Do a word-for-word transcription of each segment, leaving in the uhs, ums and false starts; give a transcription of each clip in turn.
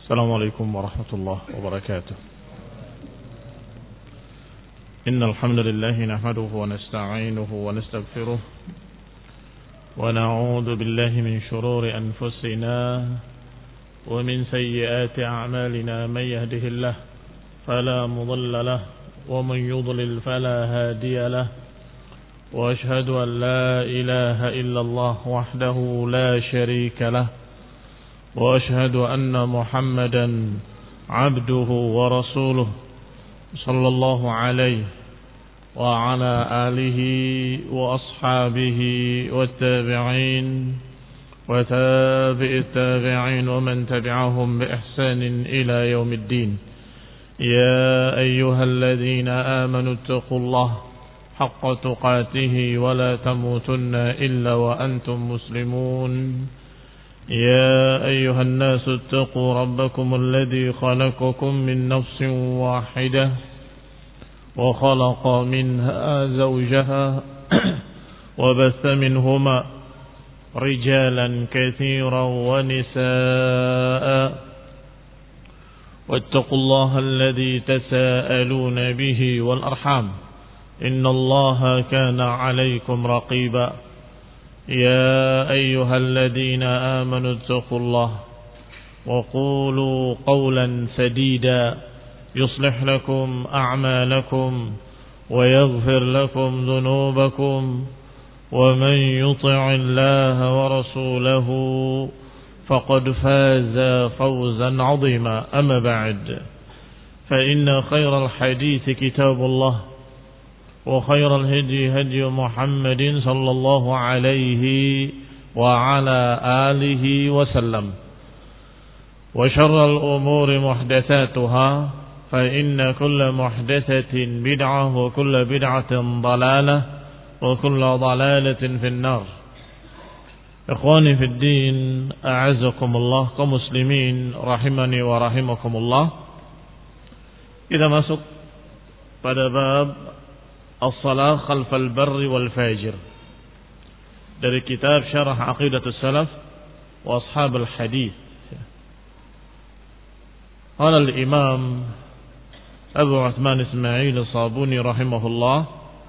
السلام عليكم ورحمة الله وبركاته. إن الحمد لله نحمده ونستعينه ونستغفره ونعوذ بالله من شرور أنفسنا ومن سيئات أعمالنا. من يهده الله فلا مضل له ومن يضلل فلا هادي له، وأشهد أن لا إله إلا الله وحده لا شريك له، وأشهد أن محمدا عبده ورسوله صلى الله عليه وعلى آله وأصحابه والتابعين وتابع التابعين ومن تبعهم بإحسان إلى يوم الدين. يا أيها الذين آمنوا اتقوا الله حق تقاته ولا تموتن إلا وأنتم مسلمون. يا أيها الناس اتقوا ربكم الذي خلقكم من نفس واحدة وخلق منها زوجها وبث منهما رجالا كثيرا ونساء، واتقوا الله الذي تساءلون به والأرحام إن الله كان عليكم رقيبا. يا أيها الذين آمنوا اتقوا الله وقولوا قولا سديدا يصلح لكم أعمالكم ويغفر لكم ذنوبكم، ومن يطع الله ورسوله فقد فاز فوزا عظيما. أما بعد، فإن خير الحديث كتاب الله، وخير الهدي هدي محمد صلى الله عليه وعلى آله وسلم، وشر الأمور محدثاتها، فإن كل محدثة بدعة وكل بدعة ضلالة وكل ضلالة في النار. إخواني في الدين، أعزكم الله كمسلمين rahimani wa rahimakumullah. Kita masuk pada bab As-salah khalfal barri wal fajir dari kitab Syarah Aqidatus Salaf wa Ashabul Hadith. Qala al-Imam Abu Uthman Ismail As-Sabuni rahimahullah: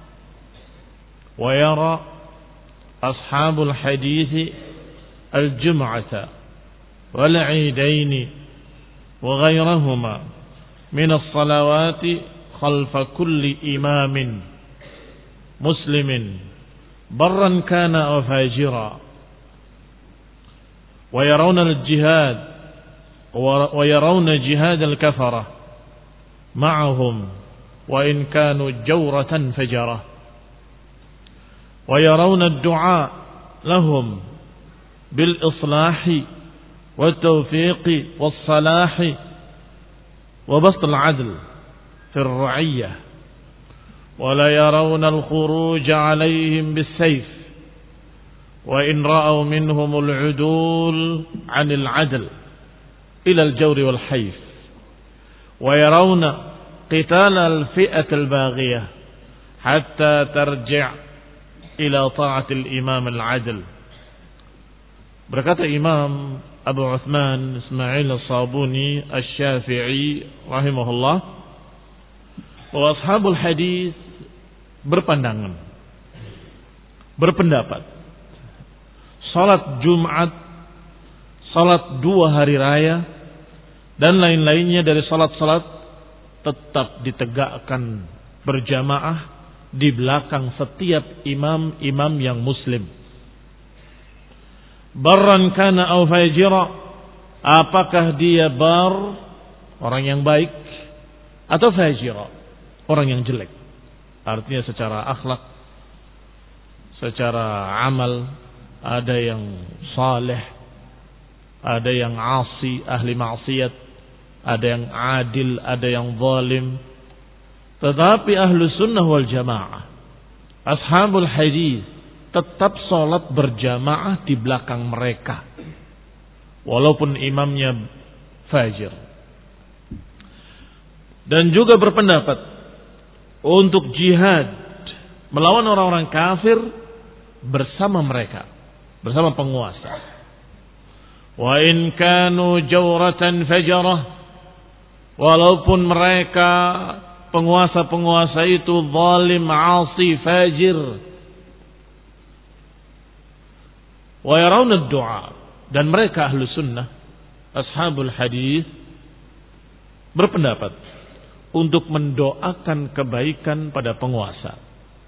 wa yara ashabul hadith al-jum'ata wal 'iidain wa ghayrahuma min as-salawati khalfa kulli imamin muslimin barran kana aw fajira, wa yarawna al-jihad wa yarawna jihad al-kafara ma'ahum wa in kanu jawratan fajara, wa yarawna ad-du'a lahum bil islahi wat tawfiqi was salahi wa bast al-'adl fi ar-ra'iyyah, ولا يرون الخروج عليهم بالسيف وإن رأوا منهم العدول عن العدل إلى الجور والحيف، ويرون قتال الفئة الباغية حتى ترجع إلى طاعة الإمام العدل. Berkata Imam Abu Uthman Ismail As-Sabuni Asy-Syafi'i rahimahullah, wa ashabul hadis berpandangan, berpendapat salat Jumat, salat dua hari raya dan lain-lainnya dari salat-salat tetap ditegakkan berjamaah di belakang setiap imam-imam yang muslim. Barran kana aw fajira, apakah dia bar, orang yang baik, atau fajira, orang yang jelek. Artinya secara akhlak, secara amal, ada yang saleh, ada yang asi, ahli maksiat, ada yang adil, ada yang zalim. Tetapi ahlu sunnah wal jamaah, ashabul hadis, tetap salat berjamaah di belakang mereka, walaupun imamnya fajir. Dan juga berpendapat untuk jihad melawan orang-orang kafir bersama mereka, bersama penguasa. Wa in kanu jawratan fajarah, walaupun mereka penguasa-penguasa itu zalim, asi, fajir. Wa yarawna ad-du'a, dan mereka ahlu sunnah, ashabul hadis, berpendapat untuk mendoakan kebaikan pada penguasa.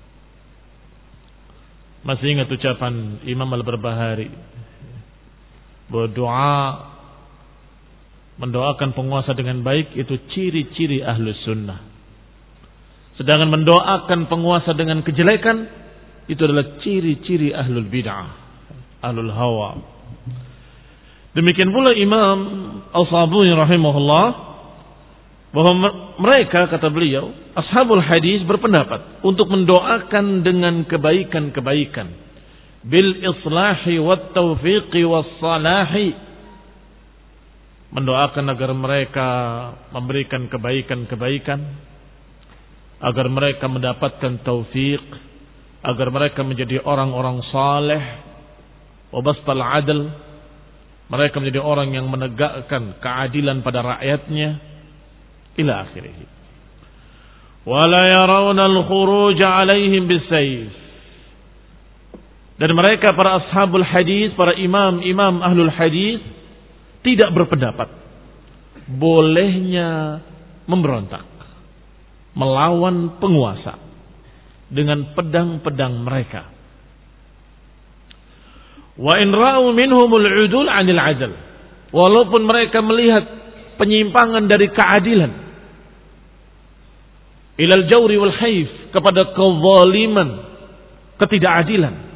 Masih ingat ucapan Imam Al-Barbahari bahwa doa mendoakan penguasa dengan baik itu ciri-ciri ahlu sunnah. Sedangkan mendoakan penguasa dengan kejelekan itu adalah ciri-ciri ahlul bid'ah, ahlul hawa. Demikian pula Imam Al-Sabuni rahimahullah, bahwa mereka, kata beliau, ashabul hadis berpendapat untuk mendoakan dengan kebaikan-kebaikan, bil islahi wat taufiqi was salahi, mendoakan agar mereka memberikan kebaikan-kebaikan, agar mereka mendapatkan taufik, agar mereka menjadi orang-orang saleh, wa bastal adl, mereka menjadi orang yang menegakkan keadilan pada rakyatnya, ila akhirih. Wala yarawna al-khuruj alaihim bisayf, dan mereka para ashabul hadis, para imam-imam ahlul hadis tidak berpendapat bolehnya memberontak melawan penguasa dengan pedang-pedang mereka. Wa in ra'u minhumul 'udul 'anil 'adl, walaupun mereka melihat penyimpangan dari keadilan, ilal jawri wal haif, kepada kezaliman, ketidakadilan.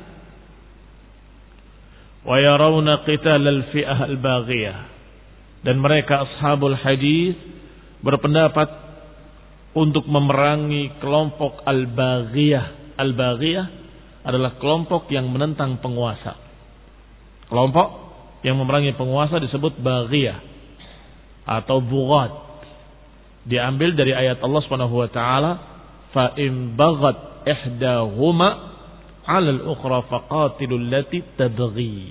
Wa yarawna qital al-fi'ah al-baghiyah, dan mereka ashabul hadis berpendapat untuk memerangi kelompok al-baghiyah. Al-baghiyah adalah kelompok yang menentang penguasa. Kelompok yang memerangi penguasa disebut baghiyah atau bughat. Diambil dari ayat Allah Subhanahu wa taala, fa in baghat ihdahuma 'ala al-ukhra faqatilul lati tabghi.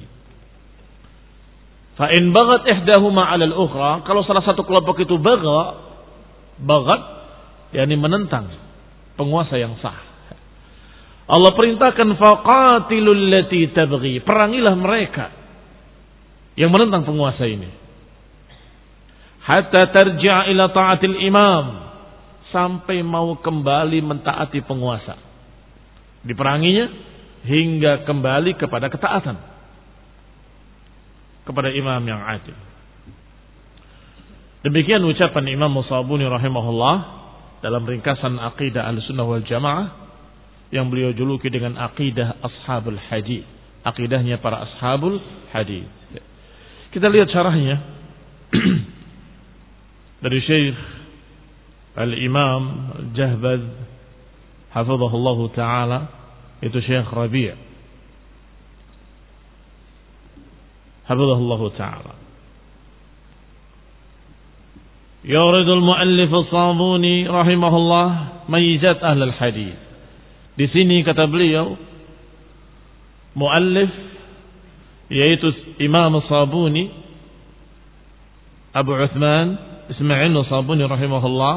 Fa in baghat ihdahuma 'ala al-ukhra, kalau salah satu kelompok itu bagha, baghat yakni menentang penguasa yang sah, Allah perintahkan faqatilul lati tabghi, perangilah mereka yang menentang penguasa ini, hatta tarji'a ila ta'atil imam, sampai mau kembali mentaati penguasa. Diperanginya hingga kembali kepada ketaatan kepada imam yang adil. Demikian ucapan Imam Musabuni rahimahullah dalam ringkasan aqidah Ahlussunnah wal Jamaah yang beliau juluki dengan aqidah ashabul hadis, aqidahnya para ashabul hadis. Kita lihat syarahnya dari Syekh Al-Imam Al-Jahbaz hafizahullah ta'ala, itu Syekh Rabi' hafizahullah ta'ala. Yuridul muallif as-Sabuni rahimahullah mayyizat ahlul hadis. Di sini kata beliau, muallif yaitu Imam as-Sabuni, Abu Uthman Ismail as-Sabuni rahimahullah,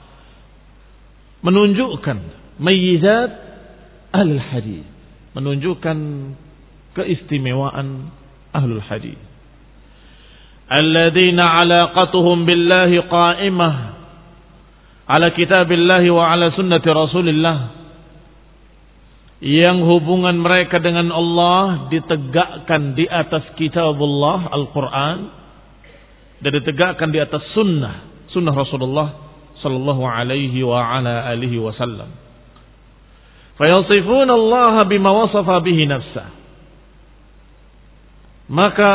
menunjukkan mayyizat ahlul hadis, menunjukkan keistimewaan ahlul hadis, alladzina alaqatuhum billahi qa'imah ala kitabillahi wa ala sunnati rasulillah, yang hubungan mereka dengan Allah ditegakkan di atas kitabullah Al-Quran dan ditegakkan di atas sunnah sunnah Rasulullah sallallahu alaihi wa ala alihi wasallam. Fayasifuna Allah bima wasafa bihi nafsah, maka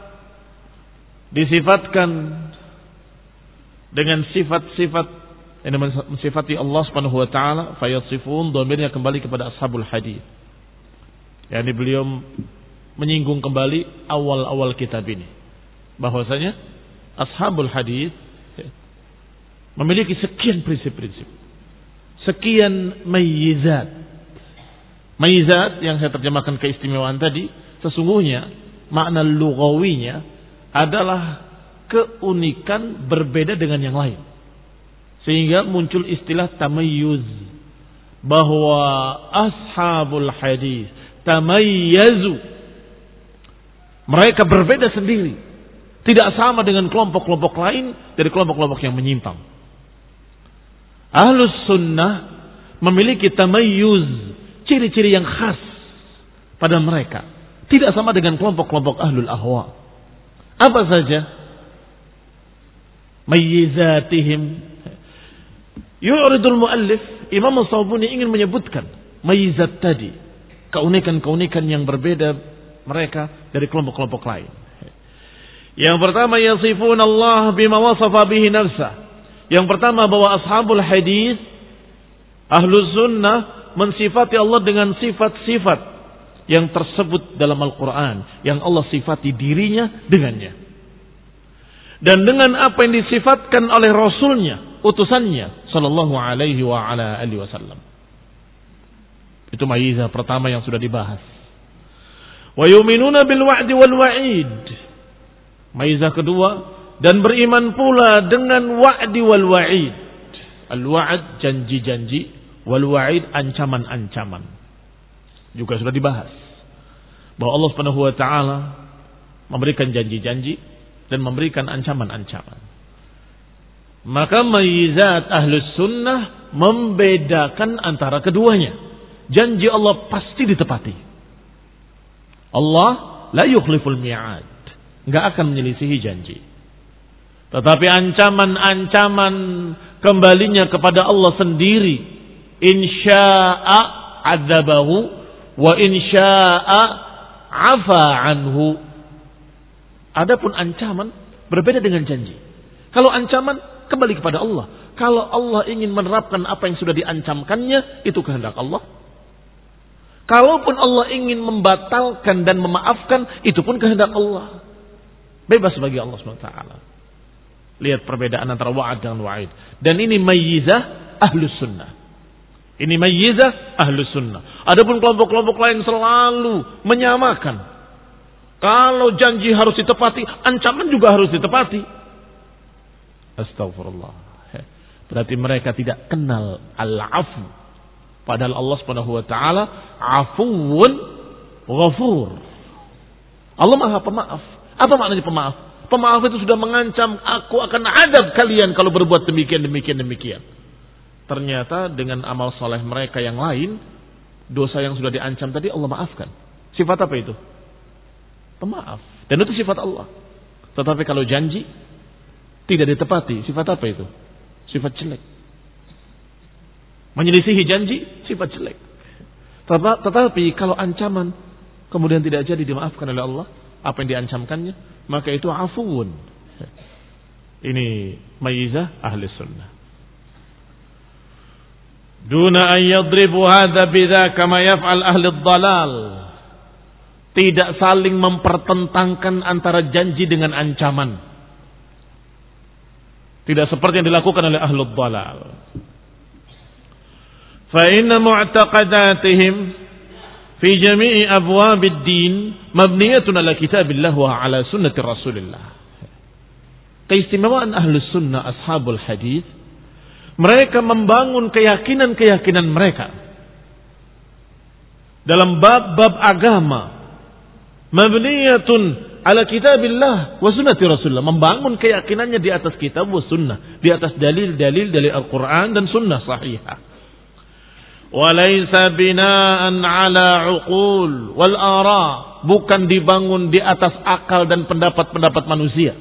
disifatkan dengan sifat-sifat yang mensifati Allah Subhanahu wa taala. Fayasifun, dhamirnya kembali kepada ashabul hadis. Yani beliau menyinggung kembali awal-awal kitab ini, bahwasanya ashabul hadis memiliki sekian prinsip-prinsip, sekian mayyizat. Mayyizat yang saya terjemahkan keistimewaan tadi, sesungguhnya makna lughawinya adalah keunikan berbeda dengan yang lain. Sehingga muncul istilah tamayyuz, bahwa ashabul hadis tamayyazu, mereka berbeda sendiri, tidak sama dengan kelompok-kelompok lain dari kelompok-kelompok yang menyimpang. Ahlus sunnah memiliki tamayyuz, ciri-ciri yang khas pada mereka, tidak sama dengan kelompok-kelompok ahlul ahwa. Apa saja? Mayyizatihim. Yu'ridul muallif, Imam As-Sabuni ingin menyebutkan mayyizat tadi, keunikan-keunikan yang berbeda mereka dari kelompok-kelompok lain. Yang pertama, yasifuna Allah bima wasafa bihi nafsah. Yang pertama, bahwa ashabul hadis, ahlus sunnah, mensifati Allah dengan sifat-sifat yang tersebut dalam Al-Quran, yang Allah sifati dirinya dengannya, dan dengan apa yang disifatkan oleh Rasulnya, utusannya, sallallahu alaihi wa ala alihi wasallam. Itu mayyizah pertama yang sudah dibahas. Wa yu'minuna bil wa'di wal wa'id. Mayyizah kedua, dan beriman pula dengan wa'di wal wa'id. Al-wa'd janji-janji, wal wa'id ancaman-ancaman. Juga sudah dibahas bahwa Allah Subhanahu wa taala memberikan janji-janji dan memberikan ancaman-ancaman. Maka mayyizat ahlus sunnah membedakan antara keduanya. Janji Allah pasti ditepati. Allah la yukhliful mi'ad, enggak akan menyelisihi janji. Tetapi ancaman-ancaman kembalinya kepada Allah sendiri. Insya'a adzabahu wa insya'a afa anhu. Adapun ancaman berbeda dengan janji. Kalau ancaman kembali kepada Allah. Kalau Allah ingin menerapkan apa yang sudah diancamkannya, itu kehendak Allah. Kalaupun Allah ingin membatalkan dan memaafkan, itu pun kehendak Allah. Bebas bagi Allah subhanahu wa taala. Lihat perbedaan antara wa'ad dan wa'id. Dan ini mayyizah ahlus sunnah. Ini mayyizah ahlus sunnah. Adapun kelompok-kelompok lain selalu menyamakan. Kalau janji harus ditepati, ancaman juga harus ditepati. Astagfirullah. Berarti mereka tidak kenal al-afu. Padahal Allah Subhanahu wa taala afuwun ghafur. Allah Maha Pemaaf. Apa maknanya pemaaf? Pemaaf itu sudah mengancam, aku akan adab kalian kalau berbuat demikian, demikian, demikian. Ternyata dengan amal soleh mereka yang lain, dosa yang sudah diancam tadi Allah maafkan. Sifat apa itu? Pemaaf. Dan itu sifat Allah. Tetapi kalau janji tidak ditepati, sifat apa itu? Sifat jelek. Menyelisihi janji, sifat jelek. Tetapi kalau ancaman kemudian tidak jadi dimaafkan oleh Allah, apa yang diancamkannya, maka itu afuun. Ini mayyizah ahli sunnah. Duna an yadribu hadha bidha kama yaf'al ahli dhalal. Tidak saling mempertentangkan antara janji dengan ancaman. Tidak seperti yang dilakukan oleh ahli dhalal. Fa inna mu'taqadatihim fi jami'i abwabid din mabniyatun ala kitabillah wa ala sunnati Rasulillah. Keistimewaan ahlus sunnah ashabul hadis, mereka membangun keyakinan-keyakinan mereka dalam bab-bab agama mabniyatun ala kitabillah wa sunnati Rasulillah, membangun keyakinannya di atas kitab wa sunnah, di atas dalil-dalil dari Al-Qur'an dan sunnah sahihah. Walaysa binaan ala uqul wal ara, bukan dibangun di atas akal dan pendapat-pendapat manusia.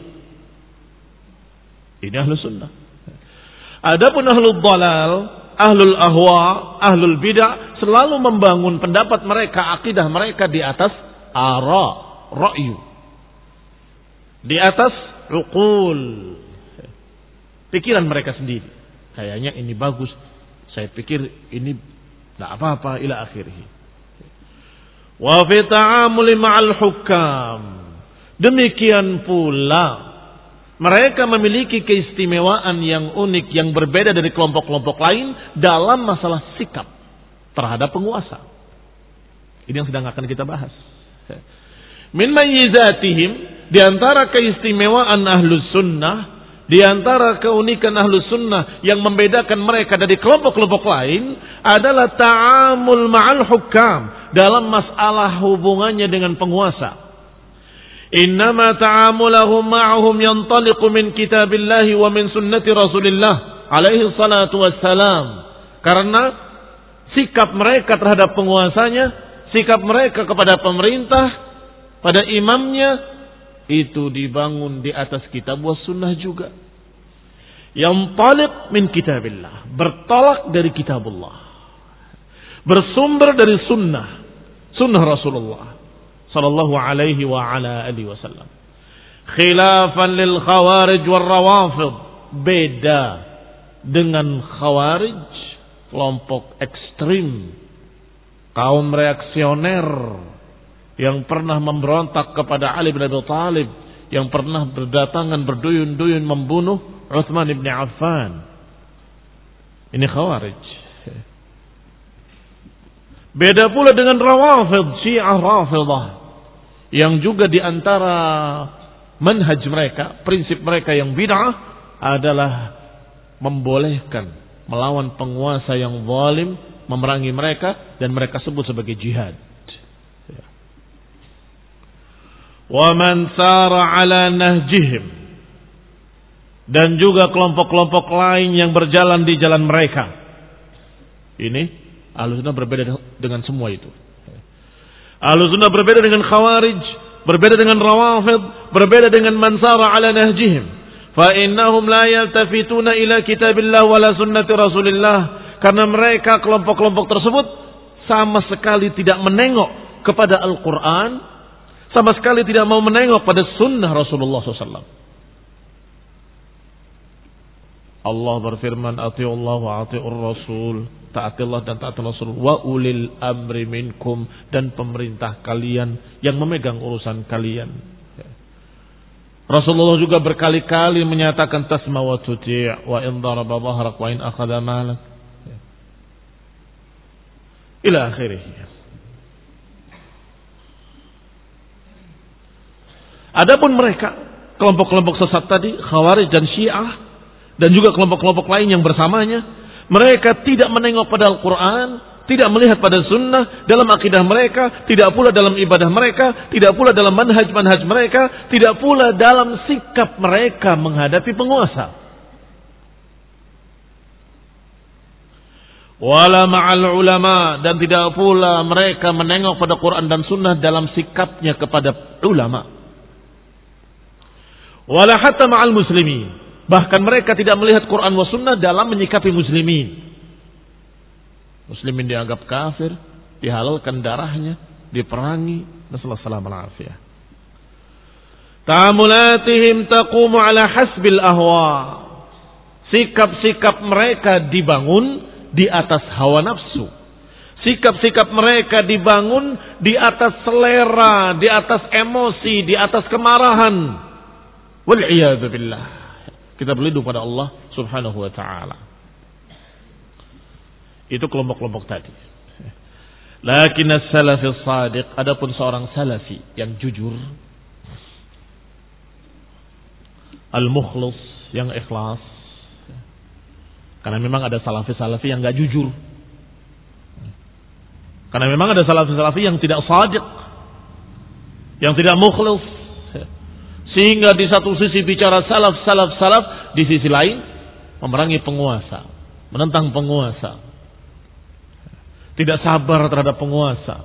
Ini ahlus sunnah. Adapun ahlul dhalal, ahlul ahwa, ahlul bidah selalu membangun pendapat mereka, akidah mereka di atas ara, ra'yu, di atas uqul, pikiran mereka sendiri. Kayaknya ini bagus, saya pikir ini tidak apa-apa, ila akhirih. Wa fi ta'amuli ma'al hukam, demikian pula mereka memiliki keistimewaan yang unik, yang berbeda dari kelompok-kelompok lain dalam masalah sikap terhadap penguasa. Ini yang sedang akan kita bahas. Min mayyizatihim, di antara keistimewaan Ahlus Sunnah, di antara keunikan Ahlus Sunnah yang membedakan mereka dari kelompok-kelompok lain adalah ta'amul ma'al hukam, dalam masalah hubungannya dengan penguasa. Innama ta'amulahum ma'ahum yantaliqu min kitabillahi wa min sunnati Rasulillah alaihi salatu wassalam. Karena sikap mereka terhadap penguasanya, sikap mereka kepada pemerintah, pada imamnya, itu dibangun di atas kitab wa sunnah juga. Yang taliq min kitabillah, bertolak dari kitabullah, bersumber dari sunnah, sunnah Rasulullah sallallahu alaihi wa ala alihi wasallam. Khilafan lil khawarij wal rawafid, beda dengan khawarij, kelompok ekstrim, kaum reaksioner yang pernah memberontak kepada Ali bin Abi Thalib, yang pernah berdatangan berduyun-duyun membunuh Utsman bin Affan. Ini khawarij. Beda pula dengan rawafid, Syiah Rafidah, yang juga di antara manhaj mereka, prinsip mereka yang bid'ah adalah membolehkan melawan penguasa yang zalim, memerangi mereka, dan mereka sebut sebagai jihad. Wa man sara ala nahjihim, dan juga kelompok-kelompok lain yang berjalan di jalan mereka. Ini Ahlussunnah berbeda dengan semua itu. Ahlussunnah berbeda dengan khawarij, berbeda dengan rawafid, berbeda dengan man sara ala nahjihim. Fa innahum la yaltafituna ila kitabillah wala sunnati Rasulillah, karena mereka kelompok-kelompok tersebut sama sekali tidak menengok kepada Al-Qur'an, sama sekali tidak mau menengok pada sunnah Rasulullah sallallahu alaihi wasallam. Allah berfirman, atiullah wa atiur rasul, taatilah dan taat Rasul, wa ulil amri minkum, dan pemerintah kalian yang memegang urusan kalian. Rasulullah juga berkali-kali menyatakan tasma wa tuti' wa in daraba dhahrak wa in akhadha malak ila akhirih. Adapun mereka kelompok-kelompok sesat tadi, Khawarij dan Syiah, dan juga kelompok-kelompok lain yang bersamanya, mereka tidak menengok pada Al-Quran, tidak melihat pada sunnah dalam akidah mereka, tidak pula dalam ibadah mereka, tidak pula dalam manhaj-manhaj mereka, tidak pula dalam sikap mereka menghadapi penguasa. Wala ma'al ulama, dan tidak pula mereka menengok pada Quran dan sunnah dalam sikapnya kepada ulama. Wala hatta ma'al muslimin, bahkan mereka tidak melihat Quran wa sunnah dalam menyikapi muslimin. Muslimin dianggap kafir, dihalalkan darahnya, diperangi, nasallallahu alaihi wasallam. Ta'amulatihim taqumu ala hasbil ahwa. Sikap-sikap mereka dibangun di atas hawa nafsu. Sikap-sikap mereka dibangun di atas selera, di atas emosi, di atas kemarahan. Wal iyadzu billah. Kita berlindung pada Allah Subhanahu wa taala. Itu kelompok-kelompok tadi. Lakin as-salafi as-sadiq, adapun seorang salafi yang jujur, al-mukhlis, yang ikhlas. Karena memang ada salafi-salafi yang enggak jujur. Karena memang ada salafi-salafi yang tidak sadiq, yang tidak mukhlis. Sehingga di satu sisi bicara salaf, salaf, salaf, di sisi lain memerangi penguasa, menentang penguasa, tidak sabar terhadap penguasa.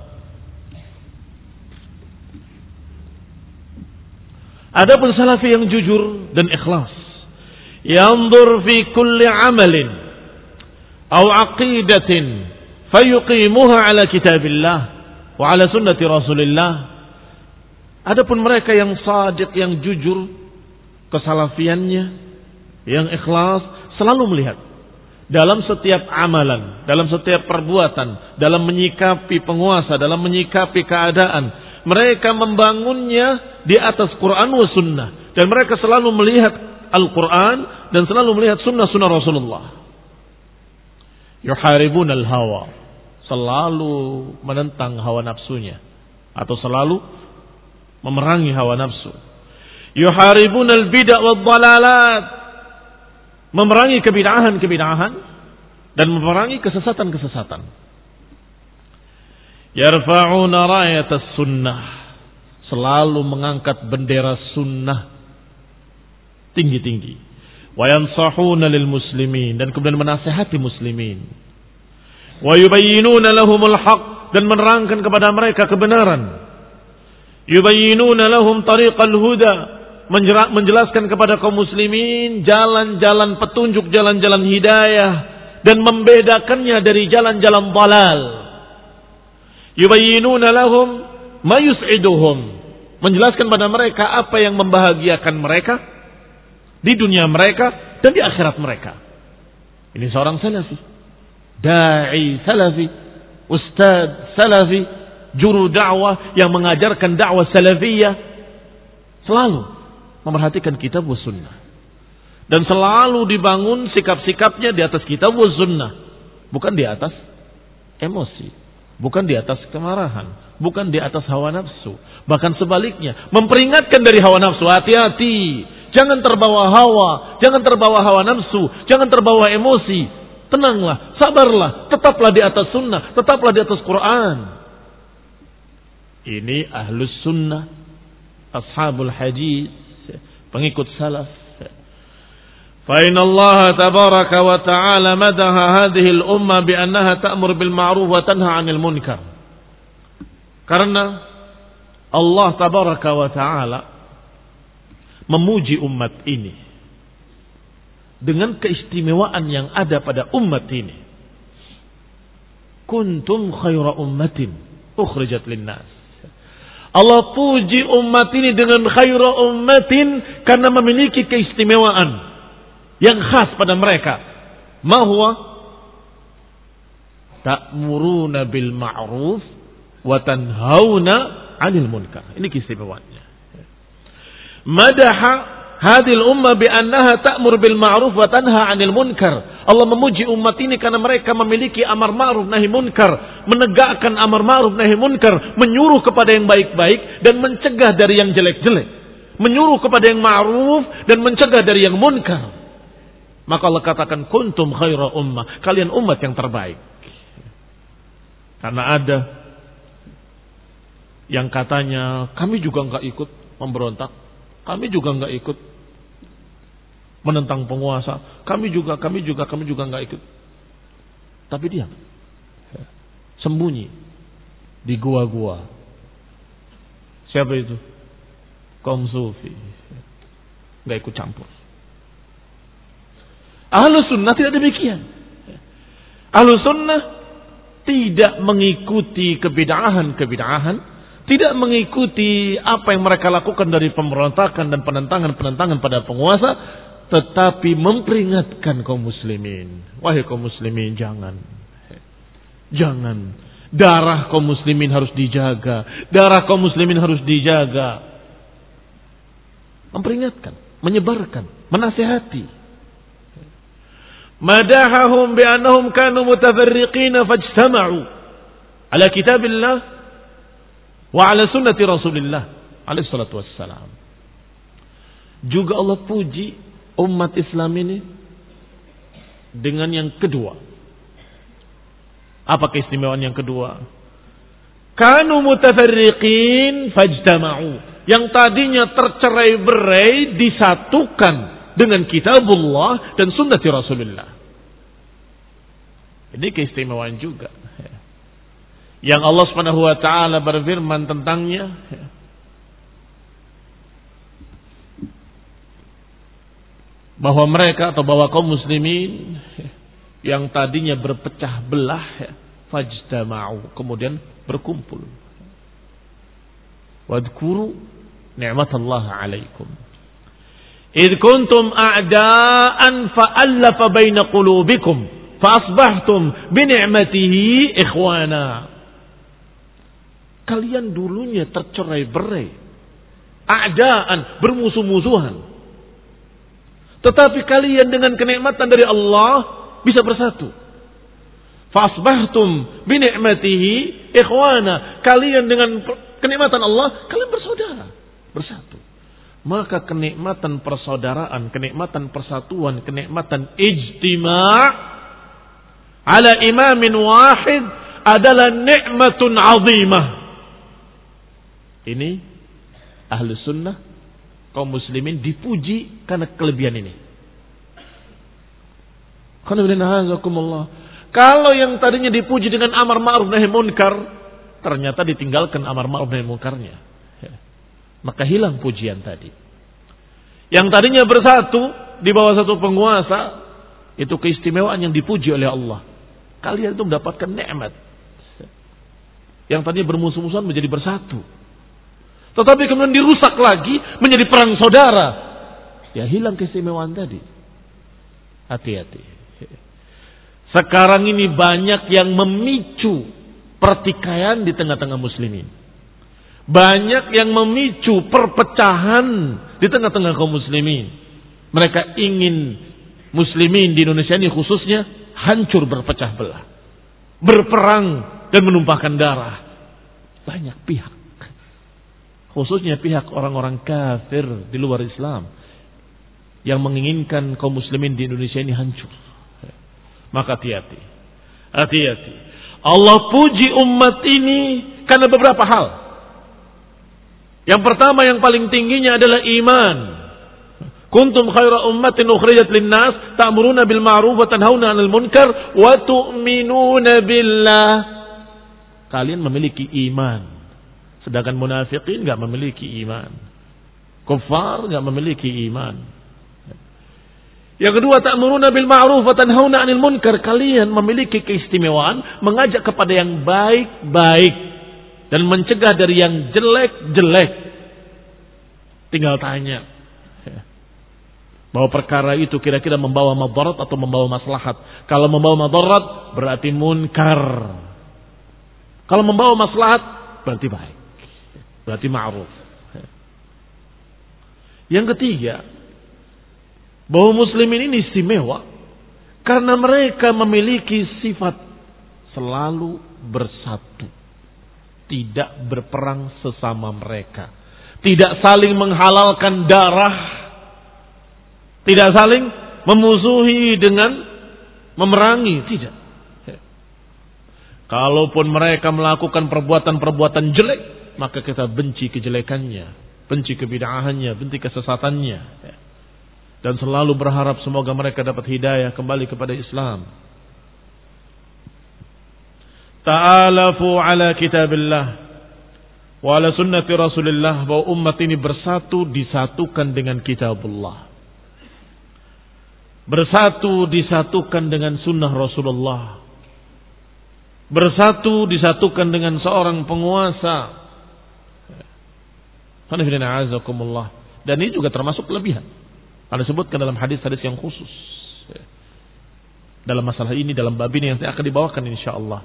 Adapun salafi yang jujur dan ikhlas, yanzur fi kulli amalin aw aqidatin fayuqimuha ala kitabillah wa ala sunnati Rasulillah. Adapun mereka yang sadiq, yang jujur kesalafiannya, yang ikhlas, selalu melihat dalam setiap amalan, dalam setiap perbuatan, dalam menyikapi penguasa, dalam menyikapi keadaan, mereka membangunnya di atas Quran wa sunnah, dan mereka selalu melihat Al-Quran dan selalu melihat sunnah-sunnah Rasulullah. Yuharibun al-hawa, selalu menentang hawa nafsunya, atau selalu memerangi hawa nafsu. yuharibunal bid'ah wad dhalalat, memerangi kebid'ahan-kebid'ahan dan memerangi kesesatan-kesesatan. Yarfa'una rayatas sunnah, selalu mengangkat bendera sunnah tinggi-tinggi. Wa yansahuna lil muslimin, dan kemudian menasihati muslimin. Wa yubayyinuna lahumul haqq, dan menerangkan kepada mereka kebenaran. Yubayyinuna lahum tariqal huda, menjelaskan kepada kaum muslimin jalan-jalan petunjuk, jalan-jalan hidayah, dan membedakannya dari jalan-jalan dalal. Yubayyinuna lahum ma yus'iduhum, menjelaskan pada mereka apa yang membahagiakan mereka di dunia mereka dan di akhirat mereka. Ini seorang salafi, da'i salafi, ustaz salafi, juru dakwah yang mengajarkan dakwah salafiyah, selalu memerhatikan kitab wa sunnah, dan selalu dibangun sikap-sikapnya di atas kitab wa sunnah, bukan di atas emosi, bukan di atas kemarahan, bukan di atas hawa nafsu. Bahkan sebaliknya, memperingatkan dari hawa nafsu. Hati-hati, jangan terbawa hawa, jangan terbawa hawa nafsu, jangan terbawa emosi. Tenanglah, sabarlah, tetaplah di atas sunnah, tetaplah di atas Quran. Ini ahlus sunnah, ashabul hadis, pengikut salaf. Fa inna Allah tabaraka wa ta'ala madaha hadhihi al-ummah bi annaha ta'mur bil ma'ruf wa tanha 'anil munkar. Karena Allah tabaraka wa ta'ala memuji umat ini dengan keistimewaan yang ada pada umat ini. Kuntum khaira ummatin ukhrijat linnas. Allah puji umat ini dengan khaira ummatin karena memiliki keistimewaan yang khas pada mereka. Ma huwa ta'muruna bil ma'ruf wa tanhauna 'anil munkar. Ini keistimewaannya. Madaha hadhil ummah bi annaha ta'mur bil ma'ruf wa tanha 'anil munkar. Allah memuji umat ini karena mereka memiliki amar ma'ruf nahi munkar, menegakkan amar ma'ruf nahi munkar, menyuruh kepada yang baik-baik dan mencegah dari yang jelek-jelek, menyuruh kepada yang ma'ruf dan mencegah dari yang munkar. Maka Allah katakan kuntum khaira ummah, kalian umat yang terbaik. Karena ada yang katanya kami juga enggak ikut memberontak, kami juga enggak ikut menentang penguasa, kami juga, kami juga, kami juga enggak ikut. Tapi diam, sembunyi di gua-gua. Siapa itu? Kaum sufi, enggak ikut campur. Ahlus sunnah tidak demikian. Ahlus sunnah tidak mengikuti kebid'ahan-kebid'ahan, tidak mengikuti apa yang mereka lakukan dari pemberontakan dan penentangan-penentangan pada penguasa, tetapi memperingatkan kaum muslimin. Wahai kaum muslimin, jangan. Jangan. Darah kaum muslimin harus dijaga. Darah kaum muslimin harus dijaga. Memperingatkan, menyebarkan, menasihati. Madahahum bi'annahum kanu mutafarriqina fajtama'u ala kitabillah wa ala sunnati Rasulillah alaihi salatu wassalam. Juga Allah puji umat Islam ini dengan yang kedua. Apa keistimewaan yang kedua? Kanu mutafarriqin fajtama'u. Yang tadinya tercerai-berai disatukan dengan kitabullah dan sunnati Rasulullah. Ini keistimewaan juga. Yang Allah Subhanahu wa taala berfirman tentangnya, bahwa mereka atau bahwa kaum muslimin yang tadinya berpecah belah, fajtama'u, kemudian berkumpul. Wadhkuru ni'matallahi 'alaikum idh kuntum a'da'an fa'allafa baina qulubikum fa asbahtum bi ni'matihi ikhwana. Kalian dulunya tercerai-berai, a'da'an, bermusuh-musuhan, tetapi kalian dengan kenikmatan dari Allah bisa bersatu. Fa asbahtum bi ni'matihi ikhwana. Kalian dengan kenikmatan Allah, kalian bersaudara, bersatu. maka kenikmatan persaudaraan, kenikmatan persatuan, kenikmatan ijtima' ala imamin wahid adalah nikmatun azimah. Ini ahlu sunnah, kaum muslimin dipuji karena kelebihan ini. Kalau yang tadinya dipuji dengan amar ma'ruf nahi munkar, ternyata ditinggalkan amar ma'ruf nahi munkarnya, maka hilang pujian tadi. Yang tadinya bersatu di bawah satu penguasa, itu keistimewaan yang dipuji oleh Allah. Kalian itu mendapatkan nikmat. Yang tadinya bermusuh-musuhan menjadi bersatu. Tetapi kemudian dirusak lagi menjadi perang saudara. Ya hilang keistimewaan tadi. Hati-hati. Sekarang ini banyak yang memicu pertikaian di tengah-tengah muslimin. Banyak yang memicu perpecahan di tengah-tengah kaum muslimin. Mereka ingin muslimin di Indonesia ini khususnya hancur, berpecah belah, berperang dan menumpahkan darah. Banyak pihak, khususnya pihak orang-orang kafir di luar Islam, yang menginginkan kaum muslimin di Indonesia ini hancur. Maka hati-hati, hati-hati. Allah puji umat ini karena beberapa hal. Yang pertama, yang paling tingginya adalah iman. Kuntum khaira ummatin ukhrijat linnas ta'muruna bil ma'ruf wa tanhauna 'anil munkar wa tu'minuna billah. Kalian memiliki iman. Sedangkan munafikin enggak memiliki iman. Kufar enggak memiliki iman. Yang kedua, ta'muruna bil ma'ruf wa tanhauna 'anil munkar. Kalian memiliki keistimewaan mengajak kepada yang baik-baik dan mencegah dari yang jelek-jelek. Tinggal tanya bahwa perkara itu kira-kira membawa madarat atau membawa maslahat. Kalau membawa madarat berarti munkar. Kalau membawa maslahat berarti baik, berarti ma'ruf. Yang ketiga, bahwa muslimin ini istimewa karena mereka memiliki sifat selalu bersatu, tidak berperang sesama mereka, tidak saling menghalalkan darah, tidak saling memusuhi dengan memerangi, tidak. Kalaupun mereka melakukan perbuatan-perbuatan jelek, maka kita benci kejelekannya, benci kebid'ahannya, benci kesesatannya. Dan selalu berharap semoga mereka dapat hidayah kembali kepada Islam. Ta'alafu ala kitabillah wa ala sunnati Rasulillah, bahwa umat ini bersatu disatukan dengan kitabullah. Bersatu disatukan dengan sunnah Rasulullah. Bersatu disatukan dengan seorang penguasa. Dan ini juga termasuk kelebihan. Ada sebutkan dalam hadis-hadis yang khusus dalam masalah ini, dalam bab ini yang akan dibawakan insyaallah.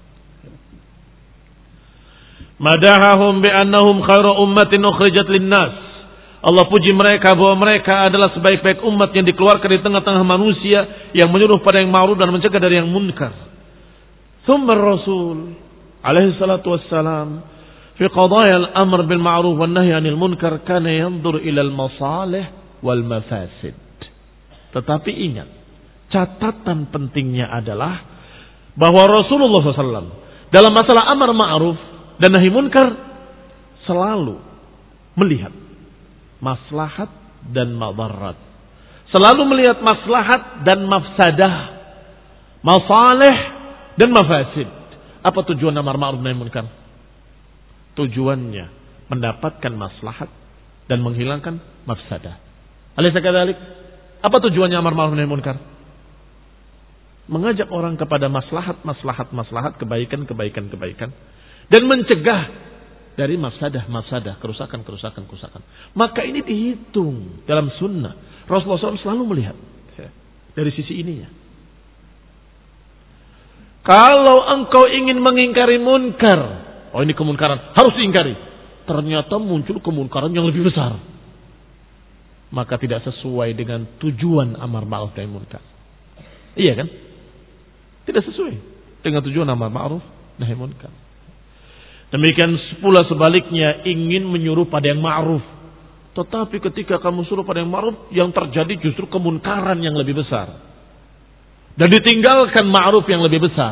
Madahahum bi annahum khairu ummatin ukhrijat linnas. Allah puji mereka bahwa mereka adalah sebaik-baik umat yang dikeluarkan di tengah-tengah manusia, yang menyuruh pada yang ma'ruf dan mencegah dari yang munkar. Tsumma Rasul alaihi salatu wassalam fi qadaya al-amr bil ma'ruf wan nahy 'anil munkar kana yanzur ila al-masalih wal mafasid. Tetapi ingat, catatan pentingnya adalah bahwa Rasulullah shallallahu alaihi wasallam dalam masalah amar ma'ruf dan nahi munkar selalu melihat maslahat dan madarat, selalu melihat maslahat dan mafsadah, masalih dan mafasid. Apa tujuan amar ma'ruf nahi munkar? Tujuannya mendapatkan maslahat dan menghilangkan mafsadah. Alaysa kadzalik? Apa tujuannya amar ma'ruf nahi munkar? Mengajak orang kepada maslahat, maslahat, maslahat, kebaikan, kebaikan, kebaikan, dan mencegah dari mafsadah, mafsadah, kerusakan, kerusakan, kerusakan. Maka ini dihitung dalam sunnah. Rasulullah shallallahu alaihi wasallam selalu melihat dari sisi ininya. Kalau engkau ingin mengingkari munkar, oh ini kemunkaran, harus diingkari. Ternyata muncul kemunkaran yang lebih besar, maka tidak sesuai dengan tujuan amar ma'ruf nahi munkar. Iya kan? Tidak sesuai dengan tujuan amar ma'ruf nahi munkar. Demikian pula sebaliknya, ingin menyuruh pada yang ma'ruf, Tetapi ketika kamu suruh pada yang ma'ruf, yang terjadi justru kemunkaran yang lebih besar. Dan ditinggalkan ma'ruf yang lebih besar.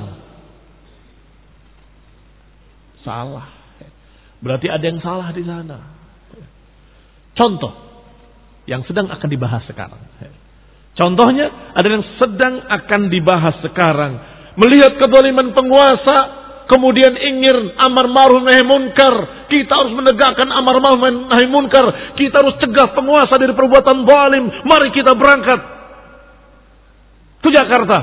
Salah. Berarti ada yang salah di sana. Contoh yang sedang akan dibahas sekarang. Contohnya ada yang sedang akan dibahas sekarang. Melihat kezaliman penguasa, kemudian ingin amar ma'ruf nahi munkar. Kita harus menegakkan amar ma'ruf nahi munkar. Kita harus cegah penguasa dari perbuatan zalim. Mari kita berangkat ke Jakarta.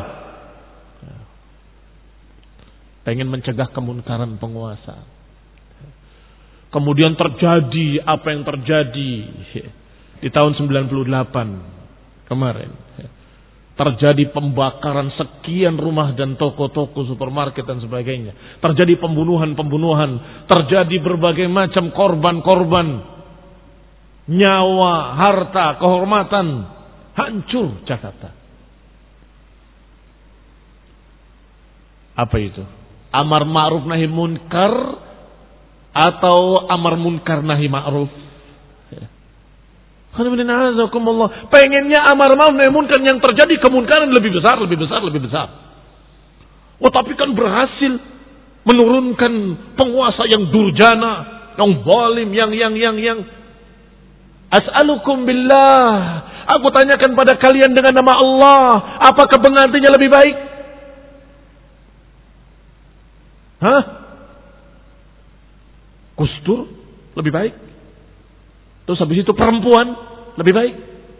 Pengen mencegah kemunkaran penguasa. Kemudian terjadi apa yang terjadi di tahun sembilan puluh delapan kemarin. Terjadi pembakaran sekian rumah dan toko-toko, supermarket dan sebagainya. Terjadi pembunuhan-pembunuhan. Terjadi berbagai macam korban-korban. Nyawa, harta, kehormatan. Hancur Jakarta. Apa itu? Amar ma'ruf nahi munkar atau amar munkar nahi ma'ruf? Pengennya amar ma'ruf nahi munkar, yang terjadi kemunkaran lebih besar, lebih besar, lebih besar. Oh, tapi kan berhasil menurunkan penguasa yang durjana, yang zalim, yang yang yang yang. As'alukum billah, aku tanyakan pada kalian dengan nama Allah, apakah penggantinya lebih baik? Hah? Kustur lebih baik? Terus habis itu perempuan lebih baik?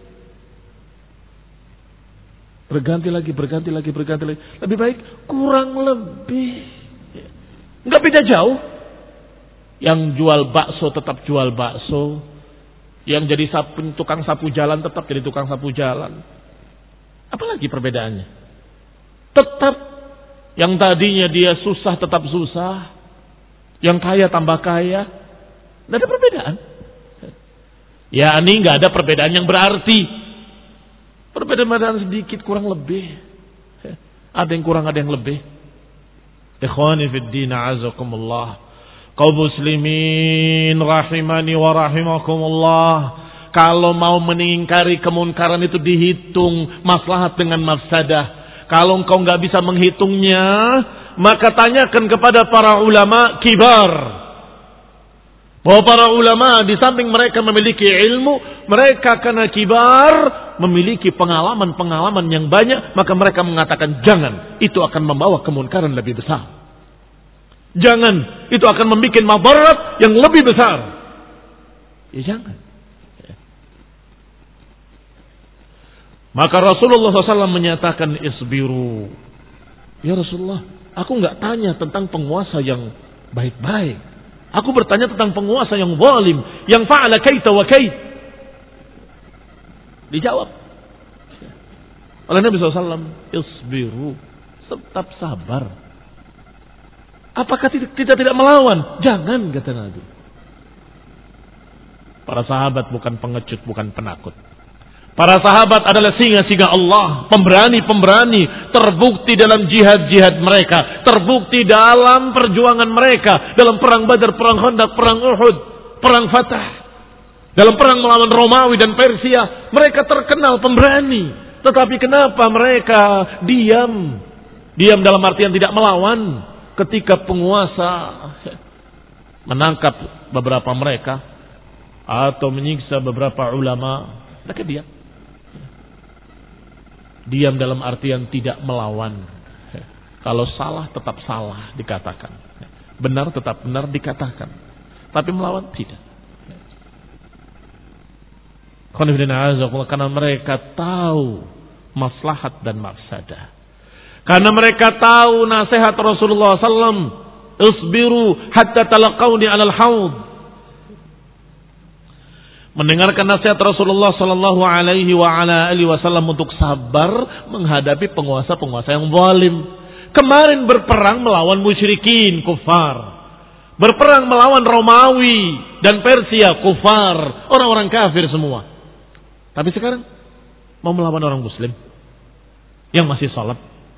Berganti lagi, berganti lagi, berganti lagi. Lebih baik? Kurang lebih. Enggak beda jauh. Yang jual bakso tetap jual bakso. Yang jadi sapu, tukang sapu jalan tetap jadi tukang sapu jalan. Apalagi perbedaannya? Tetap yang tadinya dia susah tetap susah. Yang kaya tambah kaya. Tidak ada perbedaan. Ya, ini nggak ada perbedaan yang berarti. Perbedaan sedikit kurang lebih. Ada yang kurang, ada yang lebih. Ikhwani fid din, a'azakumullah. Kaum muslimin rahimani wa rahimakumullah. Kalau mau mengingkari kemunkaran itu dihitung maslahat dengan mafsadah. Kalau engkau nggak bisa menghitungnya, maka tanyakan kepada para ulama kibar. Bahwa para ulama di samping mereka memiliki ilmu, mereka karena kibar memiliki pengalaman-pengalaman yang banyak, maka mereka mengatakan jangan, itu akan membawa kemunkaran lebih besar. Jangan, itu akan membuat madarat yang lebih besar. Ya jangan. Maka Rasulullah shallallahu alaihi wasallam menyatakan isbiru. Ya Rasulullah, aku nggak tanya tentang penguasa yang baik-baik. Aku bertanya tentang penguasa yang zalim, yang fa'ala kaita wa kait. Dijawab oleh Nabi shallallahu alaihi wasallam, isbiru, tetap sabar. Apakah tidak, tidak tidak melawan? Jangan, kata Nabi. Para sahabat bukan pengecut, bukan penakut. Para sahabat adalah singa-singa Allah, pemberani-pemberani, terbukti dalam jihad-jihad mereka, terbukti dalam perjuangan mereka, dalam perang Badar, perang Khandaq, perang Uhud, perang Fatah, dalam perang melawan Romawi dan Persia. Mereka terkenal pemberani, tetapi kenapa mereka diam? Diam dalam artian tidak melawan ketika penguasa menangkap beberapa mereka atau menyiksa beberapa ulama. Mereka diam. Diam dalam artian tidak melawan. Kalau salah tetap salah dikatakan. Benar tetap benar dikatakan. Tapi melawan tidak. Karena mereka tahu maslahat dan mafsadah. Karena mereka tahu nasihat Rasulullah sallallahu alaihi wasallam. Isbiru hatta talaqawni alal haud. Mendengarkan nasihat Rasulullah sallallahu alaihi wa ala alihi wasallam untuk sabar menghadapi penguasa-penguasa yang zalim. Kemarin berperang melawan musyrikin kufar. Berperang melawan Romawi dan Persia kufar, orang-orang kafir semua. Tapi sekarang mau melawan orang muslim yang masih salat.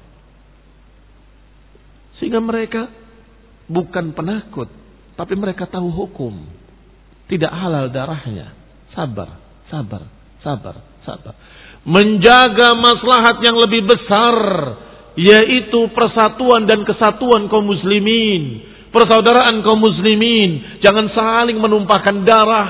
Sehingga mereka bukan penakut, tapi mereka tahu hukum. Tidak halal darahnya. sabar, sabar, sabar, sabar. Menjaga maslahat yang lebih besar, yaitu persatuan dan kesatuan kaum muslimin, persaudaraan kaum muslimin. Jangan saling menumpahkan darah.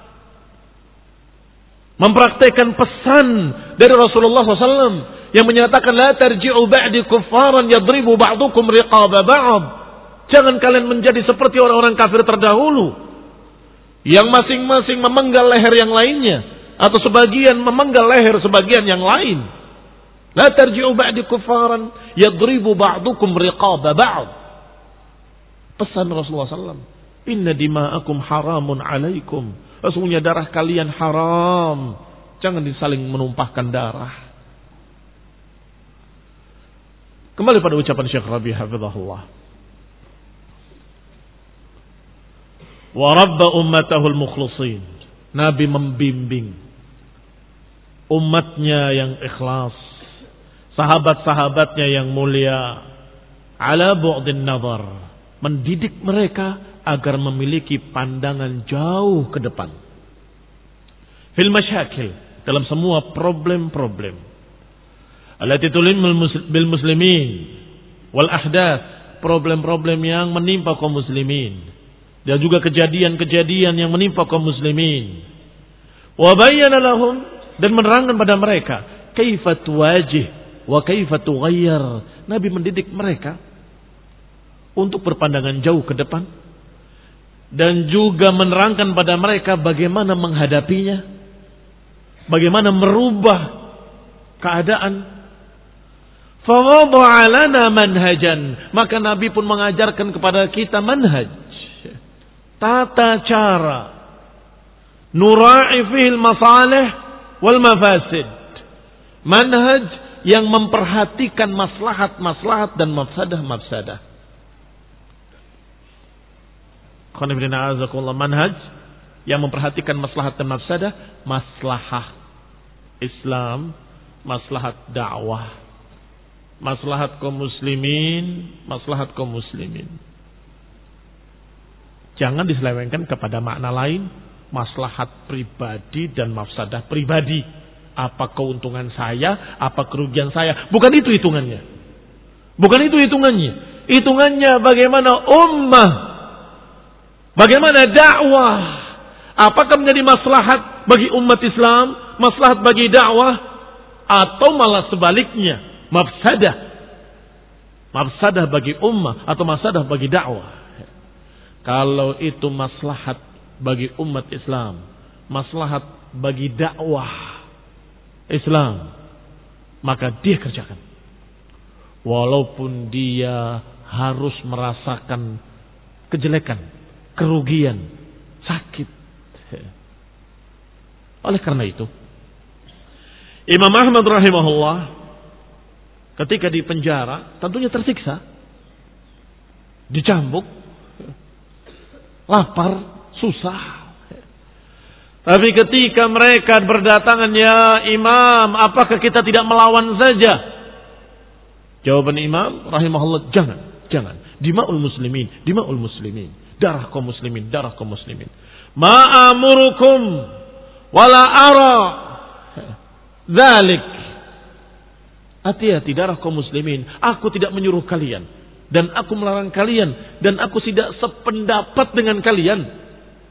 Mempraktekkan pesan dari Rasulullah shallallahu alaihi wasallam yang menyatakan la tarji'u ba'di kuffaran yadribu ba'dukum riqaba ba'd. Jangan kalian menjadi seperti orang-orang kafir terdahulu yang masing-masing memenggal leher yang lainnya, atau sebagian memenggal leher sebagian yang lain. La tarji'u ba'di kuffaran yadribu ba'dukum riqaba ba'd. Pesan Rasulullah shallallahu alaihi wasallam, inna dima'akum haramun alaikum. Sesungguhnya darah kalian haram. Jangan disaling menumpahkan darah. Kembali pada ucapan Syekh Rabi hafizahullah. Wa rabba ummatahul mukhlisin. Nabi membimbing umatnya yang ikhlas, sahabat-sahabatnya yang mulia, ala bu'din nazar, mendidik mereka agar memiliki pandangan jauh ke depan. Fil masyakil, dalam semua problem-problem. Allati tulimul bil muslimin wal ahdath, problem-problem yang menimpa kaum muslimin dan juga kejadian-kejadian yang menimpa kaum muslimin. Wa bayyana lahum, dan menerangkan pada mereka kaifa tuwajih wa kaifa tughayyir. Nabi mendidik mereka untuk berpandangan jauh ke depan dan juga menerangkan pada mereka bagaimana menghadapinya, bagaimana merubah keadaan. Fawadha'a lana manhajan, maka Nabi pun mengajarkan kepada kita manhaj, tata cara, nura'i fil masalih wal mafasid, manhaj yang memperhatikan maslahat-maslahat dan mafsadah-mafsadah. Manhaj yang memperhatikan maslahat dan mafsadah, maslahah Islam, maslahat dakwah, maslahat kaum muslimin, maslahat kaum muslimin. Jangan diselewengkan kepada makna lain, maslahat pribadi dan mafsadah pribadi. Apa keuntungan saya, apa kerugian saya. Bukan itu hitungannya. Bukan itu hitungannya. Hitungannya bagaimana ummah, bagaimana dakwah. Apakah menjadi maslahat bagi umat Islam, maslahat bagi dakwah, atau malah sebaliknya, mafsadah. Mafsadah bagi ummah atau mafsadah bagi dakwah. Kalau itu maslahat bagi umat Islam, maslahat bagi dakwah Islam, maka dia kerjakan. Walaupun dia harus merasakan kejelekan, kerugian, sakit. Oleh karena itu, Imam Ahmad rahimahullah ketika di penjara tentunya tersiksa, dicambuk, lapar, susah. Tapi ketika mereka berdatangan, ya Imam, apakah kita tidak melawan saja? Jawaban Imam rahimahullah, jangan, jangan. Dima'ul muslimin, dima'ul muslimin. Darah kaum muslimin, darah kaum muslimin. Ma'amurukum wala ara dzalik. Hati-hati, darah kaum muslimin. Aku tidak menyuruh kalian dan aku melarang kalian dan aku tidak sependapat dengan kalian.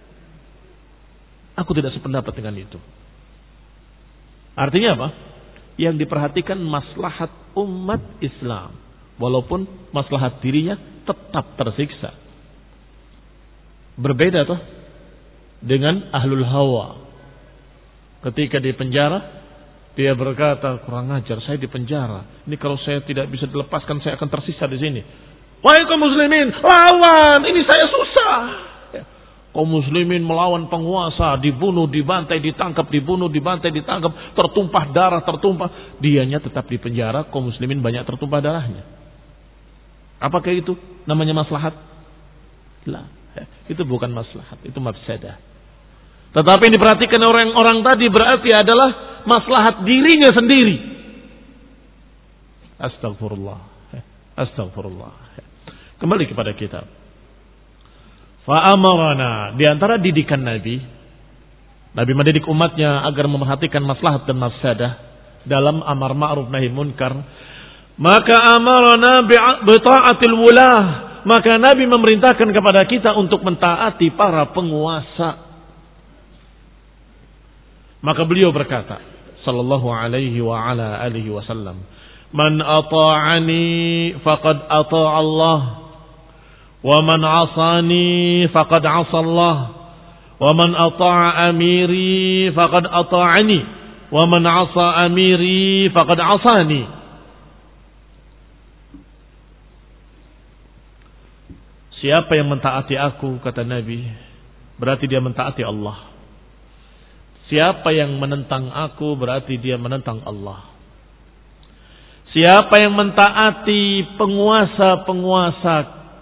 Aku tidak sependapat dengan itu. Artinya apa? Yang diperhatikan maslahat umat Islam, walaupun maslahat dirinya tetap tersiksa. Berbeda toh dengan ahlul hawa. Ketika di penjara, dia berkata, kurang ajar, saya di penjara. Ini kalau saya tidak bisa dilepaskan, saya akan tersisa di sini. Wahai kaum muslimin, lawan, ini saya susah. Kaum muslimin melawan penguasa, dibunuh, dibantai, ditangkap, dibunuh, dibantai, ditangkap, tertumpah darah, tertumpah. Dianya tetap di penjara, kaum muslimin banyak tertumpah darahnya. Apakah itu namanya maslahat? Lah, itu bukan maslahat, itu mafsadah. Tetapi yang diperhatikan orang-orang tadi berarti adalah maslahat dirinya sendiri. Astagfirullah. Astagfirullah. Kembali kepada kitab. Fa'amarana, di antara didikan Nabi Nabi mendidik umatnya agar memperhatikan maslahat dan mafsadah dalam amar ma'ruf nahi munkar. Maka amarna bi ta'atil wulah, maka Nabi memerintahkan kepada kita untuk mentaati para penguasa. Maka beliau berkata sallallahu alaihi wa ala alihi wasallam, man ata'ani faqad ata'a Allah, wa man 'asani faqad 'asa Allah, wa man ata'a amiri faqad ata'ani, wa man 'asa amiri faqad 'asani. Siapa yang mentaati aku, kata Nabi, berarti dia mentaati Allah. Siapa yang menentang aku, berarti dia menentang Allah. Siapa yang mentaati penguasa-penguasa,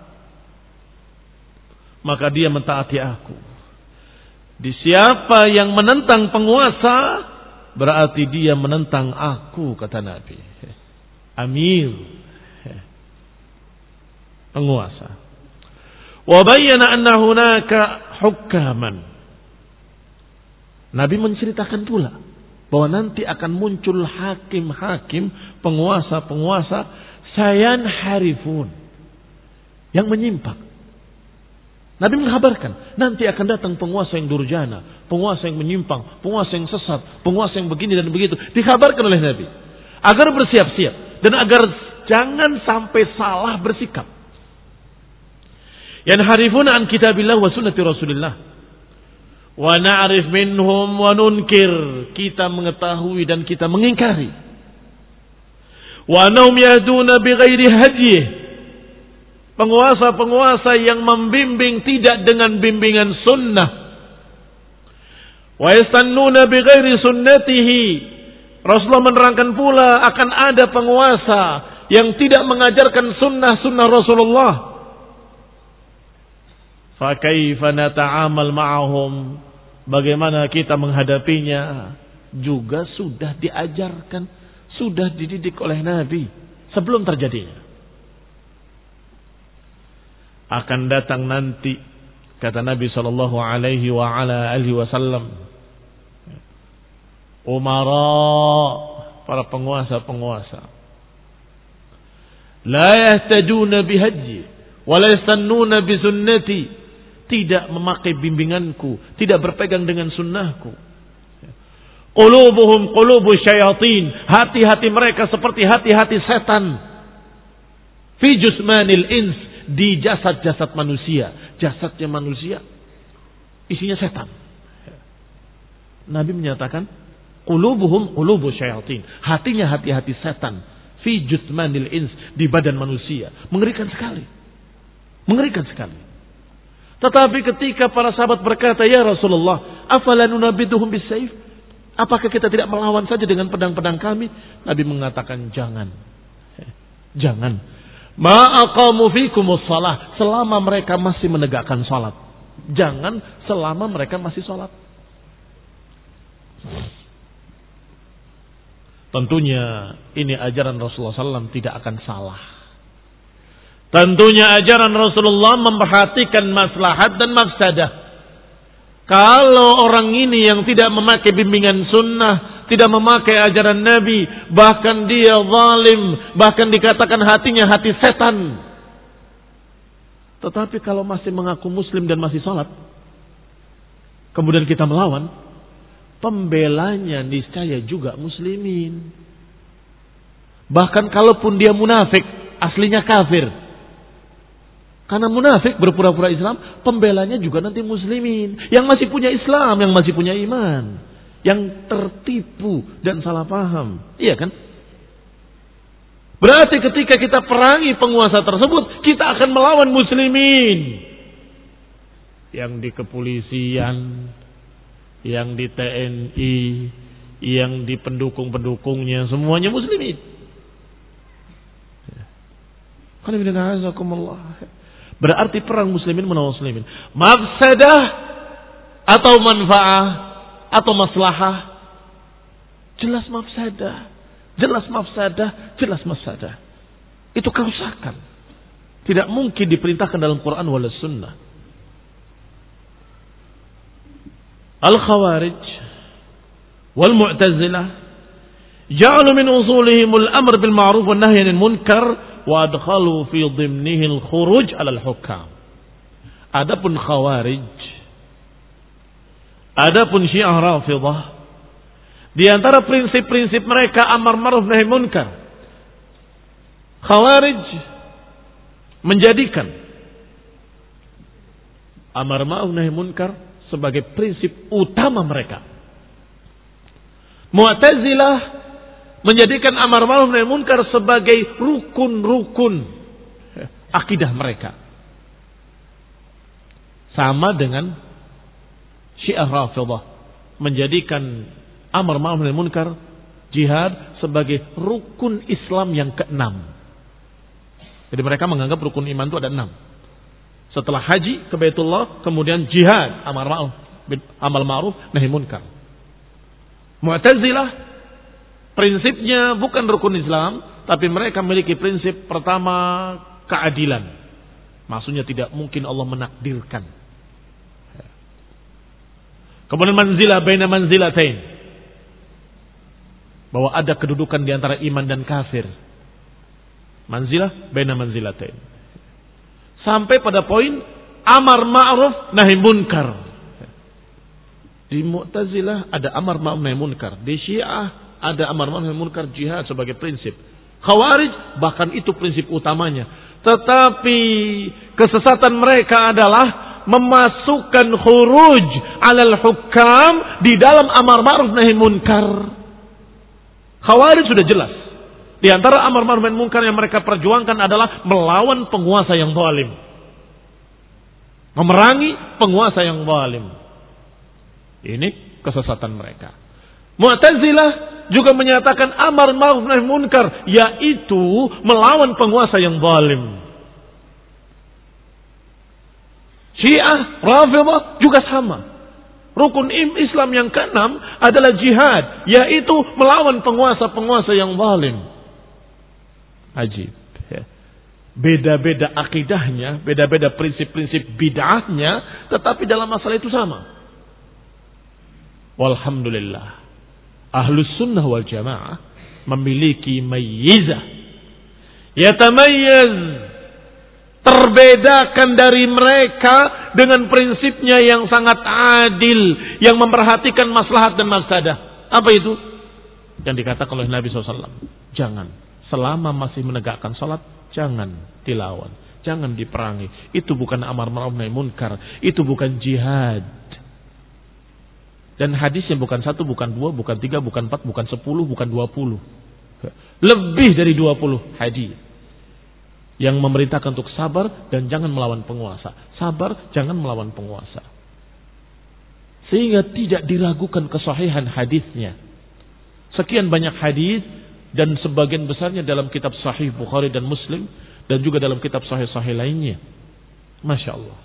maka dia mentaati aku. Di siapa yang menentang penguasa, berarti dia menentang aku, kata Nabi. Amir, penguasa. Wa bayyana anna hunaka hukaman. Nabi menceritakan pula bahwa nanti akan muncul hakim-hakim, penguasa-penguasa sayan harifun, yang menyimpang. Nabi mengkabarkan nanti akan datang penguasa yang durjana, penguasa yang menyimpang, penguasa yang sesat, penguasa yang begini dan begitu. Dikabarkan oleh Nabi agar bersiap-siap dan agar jangan sampai salah bersikap. Yang harifuna an kitabillah wa sunnati Rasulillah. Wa na'rif minhum wa nunkir, kita mengetahui dan kita mengingkari. Wa annahum yahduna bighairi hadyih, penguasa-penguasa yang membimbing tidak dengan bimbingan sunnah. Wa yastannuna bighairi sunnatihi, Rasulullah menerangkan pula akan ada penguasa yang tidak mengajarkan sunnah-sunnah Rasulullah. Fa kaifa nata'amal ma'ahum, bagaimana kita menghadapinya? Juga sudah diajarkan, sudah dididik oleh Nabi sebelum terjadinya. Akan datang nanti, kata Nabi sallallahu alaihi wa ala alihi wasallam, umara, para penguasa-penguasa, la yahtajuna bihadyi wa la yastannuna bisunnati, tidak memakai bimbinganku, tidak berpegang dengan sunnahku. Qulubuhum qulubu syayatin, hati-hati mereka seperti hati-hati setan. Fi jusmanil ins, di jasad-jasad manusia. Jasadnya manusia, isinya setan. Nabi menyatakan qulubuhum qulubu syayatin, hatinya hati-hati setan. Fi jusmanil ins, di badan manusia. Mengerikan sekali. Mengerikan sekali. Tetapi ketika para sahabat berkata, ya Rasulullah, afala nunabiduhum bisayf, apakah kita tidak melawan saja dengan pedang-pedang kami? Nabi mengatakan, jangan. Jangan. Ma aqamu fikumus shalah, selama mereka masih menegakkan salat. Jangan selama mereka masih salat. Tentunya ini ajaran Rasulullah sallallahu alaihi wasallam tidak akan salah. Tentunya ajaran Rasulullah memperhatikan maslahat dan mafsadah. Kalau orang ini yang tidak memakai bimbingan sunnah, tidak memakai ajaran Nabi, bahkan dia zalim, bahkan dikatakan hatinya hati setan. Tetapi kalau masih mengaku muslim dan masih sholat, kemudian kita melawan, pembelanya niscaya juga muslimin. Bahkan kalaupun dia munafik, aslinya kafir. Karena munafik berpura-pura Islam, pembelanya juga nanti muslimin. Yang masih punya Islam, yang masih punya iman. Yang tertipu dan salah paham. Iya kan? Berarti ketika kita perangi penguasa tersebut, kita akan melawan muslimin. Yang di kepolisian, yang di T N I, yang di pendukung-pendukungnya, semuanya muslimin. Berarti perang muslimin melawan muslimin. Mafsadah atau manfaah atau maslahah? Jelas mafsadah. Jelas mafsadah, jelas mafsadah. Itu kerusakan. Tidak mungkin diperintahkan dalam Quran wala sunnah. Al-Khawarij wal Mu'tazilah ja'alu min usulihim al-amr bil ma'ruf wan nahy 'anil munkar wa adkhalu fi dhimnihi al-khuruj 'ala al-hukam. Adapun Khawarij, adapun Syiah Rafidhah, di antara prinsip-prinsip mereka amar ma'ruf nahi munkar. Khawarij menjadikan amar ma'ruf nahi munkar sebagai prinsip utama mereka. Mu'tazilah menjadikan amar ma'ruf nahi munkar sebagai rukun-rukun akidah mereka. Sama dengan Syiah Rafidhah menjadikan amar ma'ruf nahi munkar, jihad, sebagai rukun Islam yang keenam. Jadi mereka menganggap rukun iman itu ada enam. Setelah haji ke Baitullah, kemudian jihad, amar ma'ruf, amal ma'ruf, nahi munkar. Mu'tazilah prinsipnya bukan rukun Islam, tapi mereka memiliki prinsip pertama keadilan. Maksudnya tidak mungkin Allah menakdirkan. Kemudian manzilah baina manzilatain, bahwa ada kedudukan di antara iman dan kafir. Manzilah baina manzilatain. Sampai pada poin amar ma'ruf nahi munkar. Di Mu'tazilah ada amar ma'ruf nahi munkar. Di Syiah ada amar ma'ruf nahi munkar, jihad sebagai prinsip. Khawarij bahkan itu prinsip utamanya. Tetapi kesesatan mereka adalah memasukkan khuruj 'alal hukam di dalam amar ma'ruf nahi munkar. Khawarij sudah jelas. Di antara amar ma'ruf nahi munkar yang mereka perjuangkan adalah melawan penguasa yang zalim. Memerangi penguasa yang zalim. Ini kesesatan mereka. Mu'tazilah juga menyatakan amar ma'ruf nahi munkar, yaitu melawan penguasa yang zalim. Syiah, Rafidhah juga sama. Rukun Islam yang keenam adalah jihad, yaitu melawan penguasa-penguasa yang zalim. Ajib. Beda-beda akidahnya, beda-beda prinsip-prinsip bid'ahnya, tetapi dalam masalah itu sama. Walhamdulillah, Ahlus Sunnah wal Jamaah memiliki mayyizah, yatamayyaz, terbedakan dari mereka dengan prinsipnya yang sangat adil, yang memperhatikan maslahat dan mafsadah. Apa itu? Yang dikatakan oleh Nabi shallallahu alaihi wasallam, jangan, selama masih menegakkan salat, jangan dilawan, jangan diperangi. Itu bukan amar ma'ruf nahi munkar, itu bukan jihad. Dan hadisnya bukan satu, bukan dua, bukan tiga, bukan empat, bukan sepuluh, bukan dua puluh. Lebih dari dua puluh hadis yang memerintahkan untuk sabar dan jangan melawan penguasa. Sabar, jangan melawan penguasa. Sehingga tidak diragukan kesahihan hadisnya. Sekian banyak hadis, dan sebagian besarnya dalam kitab Sahih Bukhari dan Muslim, dan juga dalam kitab sahih-sahih lainnya. Masya Allah.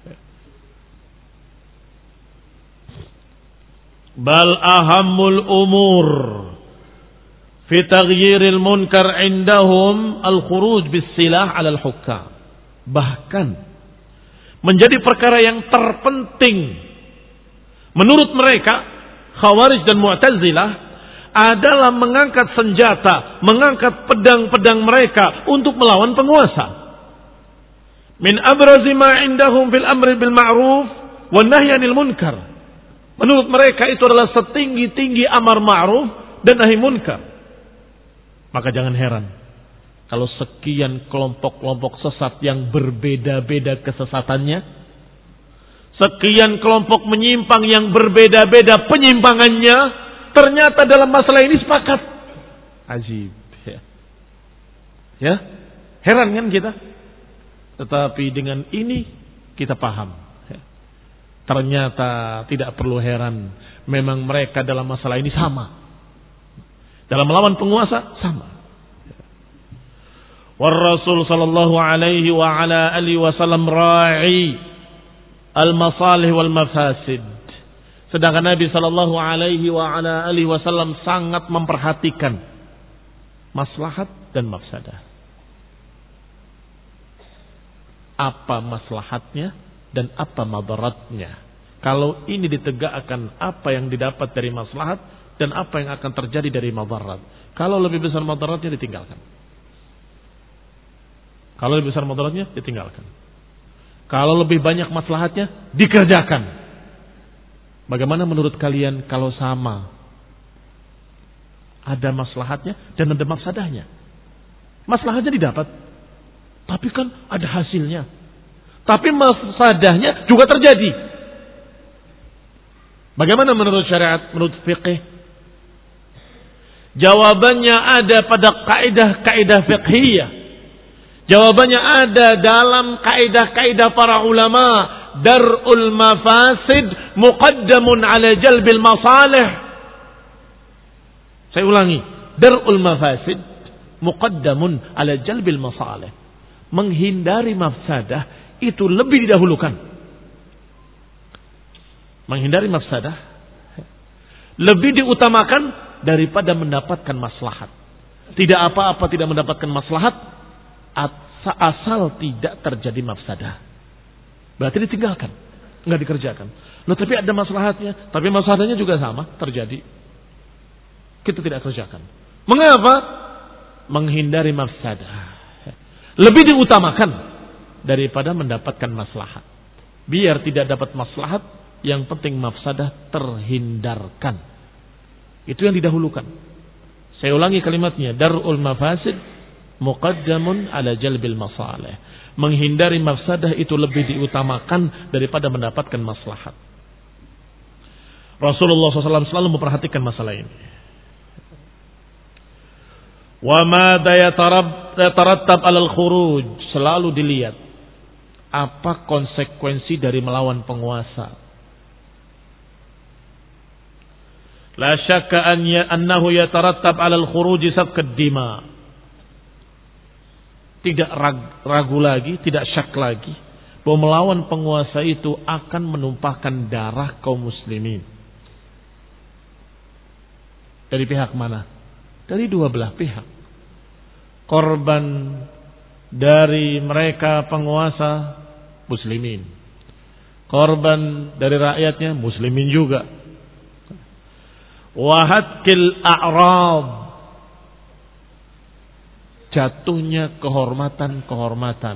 Bal ahammul umur fi taghyiril munkar indahum al-khuruj bis silah 'ala al-hukam. Bahkan menjadi perkara yang terpenting menurut mereka Khawarij dan Mu'tazilah adalah mengangkat senjata, mengangkat pedang-pedang mereka untuk melawan penguasa. Min abrazi ma indahum fil amri bil ma'ruf wan nahyi 'anil munkar. Menurut mereka itu adalah setinggi-tinggi amar ma'ruf dan nahi munkar. Maka jangan heran kalau sekian kelompok-kelompok sesat yang berbeda-beda kesesatannya, sekian kelompok menyimpang yang berbeda-beda penyimpangannya, ternyata dalam masalah ini sepakat. Ajib. Ya. Ya, heran kan kita? Tetapi dengan ini kita paham. Ternyata tidak perlu heran. Memang mereka dalam masalah ini sama. Dalam melawan penguasa sama. War Rasul sallallahu alaihi wa ala alihi wasallam ra'i al-masalih wal mafasid. Sedangkan Nabi sallallahu alaihi wa ala alihi wasallam sangat memperhatikan maslahat dan mafsadah. Apa maslahatnya dan apa madaratnya. Kalau ini ditegakkan apa yang didapat dari maslahat dan apa yang akan terjadi dari madarat. Kalau lebih besar madaratnya ditinggalkan. Kalau lebih besar madaratnya ditinggalkan. Kalau lebih banyak maslahatnya dikerjakan. Bagaimana menurut kalian kalau sama? Ada maslahatnya dan ada mafsadahnya. Maslahatnya didapat, tapi kan ada hasilnya. Tapi mafsadahnya juga terjadi. Bagaimana menurut syariat, menurut fiqih? Jawabannya ada pada kaidah-kaidah fiqhiyah. Jawabannya ada dalam kaidah-kaidah para ulama. Dar'ul mafasid muqaddamun ala jalbil masalih. Saya ulangi. Dar'ul mafasid muqaddamun ala jalbil masalih. Menghindari mafsadah itu lebih didahulukan. Menghindari mafsadah lebih diutamakan daripada mendapatkan maslahat. Tidak apa-apa tidak mendapatkan maslahat asal tidak terjadi mafsadah. Berarti ditinggalkan, enggak dikerjakan. Loh, tapi ada maslahatnya, tapi masalahnya juga sama terjadi. Kita tidak kerjakan. Mengapa? Menghindari mafsadah. Lebih diutamakan daripada mendapatkan maslahat. Biar tidak dapat maslahat, yang penting mafsadah terhindarkan. Itu yang didahulukan. Saya ulangi kalimatnya. Dar'ul mafasid muqaddamun ala jalbil masalih. Menghindari mafsadah itu lebih diutamakan daripada mendapatkan maslahat. Rasulullah shallallahu alaihi wasallam selalu memperhatikan masalah ini. Wa madza yatarattab 'alal khuruj, selalu dilihat apa konsekuensi dari melawan penguasa. La syakka an ya annahu yatarattab 'alal khuruj safkad dima. Tidak ragu lagi, tidak syak lagi bahwa melawan penguasa itu akan menumpahkan darah kaum muslimin. Dari pihak mana? Dari dua belah pihak. Korban dari mereka penguasa muslimin. Korban dari rakyatnya muslimin juga. Wahatkil a'rad, jatuhnya kehormatan-kehormatan.